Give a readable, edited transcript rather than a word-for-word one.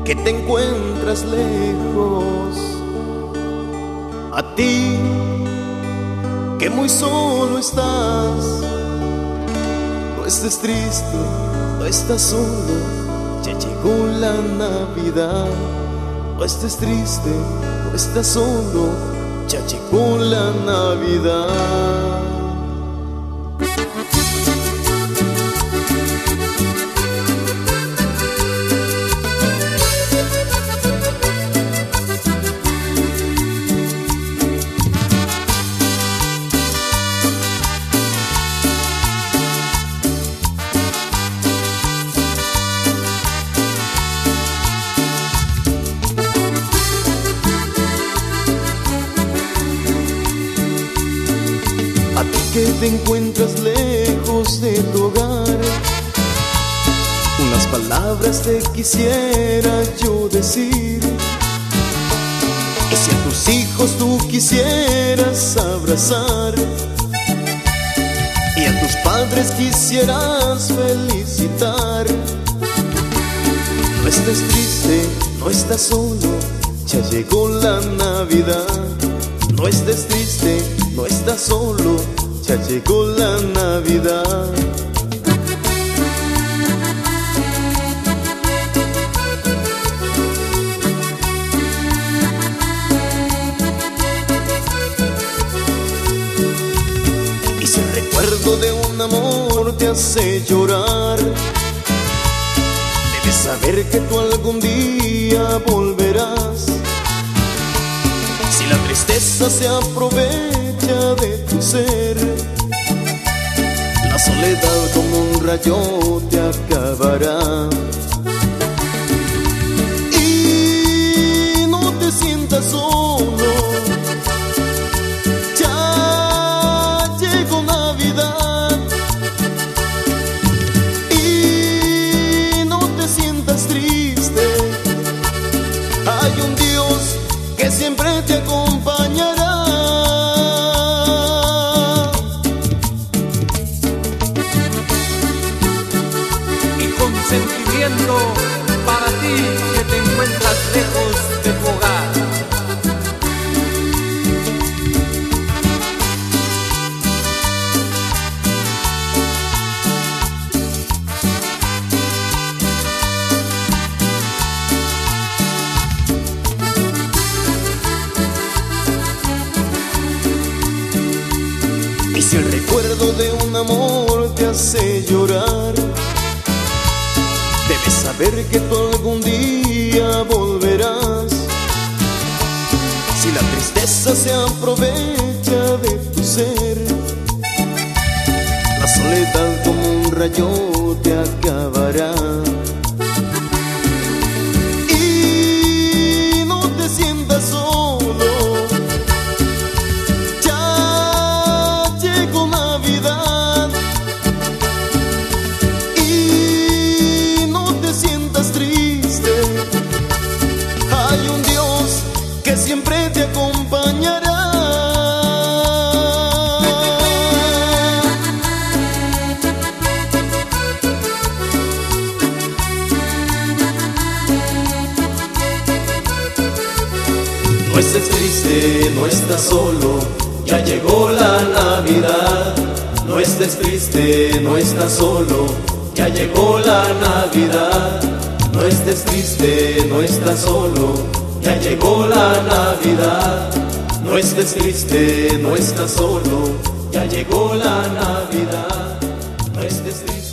que te encuentras lejos, a ti que muy solo estás. No estés triste, no estás solo, ya llegó la Navidad. No estés triste, no estás solo, ya llegó la Navidad. Que te encuentras lejos de tu hogar, unas palabras te quisiera yo decir. Y si a tus hijos tú quisieras abrazar, y a tus padres quisieras felicitar. No estés triste, no estás solo, ya llegó la Navidad. No estés triste, no estás solo, ya llegó la Navidad. Y si el recuerdo de un amor te hace llorar, debes saber que tú algún día volverás. Si la tristeza se aprovecha de tu ser, la soledad como un rayo te acabará. Y no te sientas solo, ya llegó Navidad. Y no te sientas triste, hay un Dios que siempre te acompañará. Y con sentimiento para ti que te encuentras lejos de tu hogar. Y si el recuerdo de un amor te hace llorar, debes saber que tú algún día volverás. Si la tristeza se aprovecha de tu ser, la soledad como un rayo te acabará. Y no te sientas solo, hay un Dios que siempre te acompañará. No estés triste, no estás solo, ya llegó la Navidad. No estés triste, no estás solo, ya llegó la Navidad. No estés triste, no estás solo, ya llegó la Navidad. No estés triste, no estás solo, ya llegó la Navidad. No estés triste.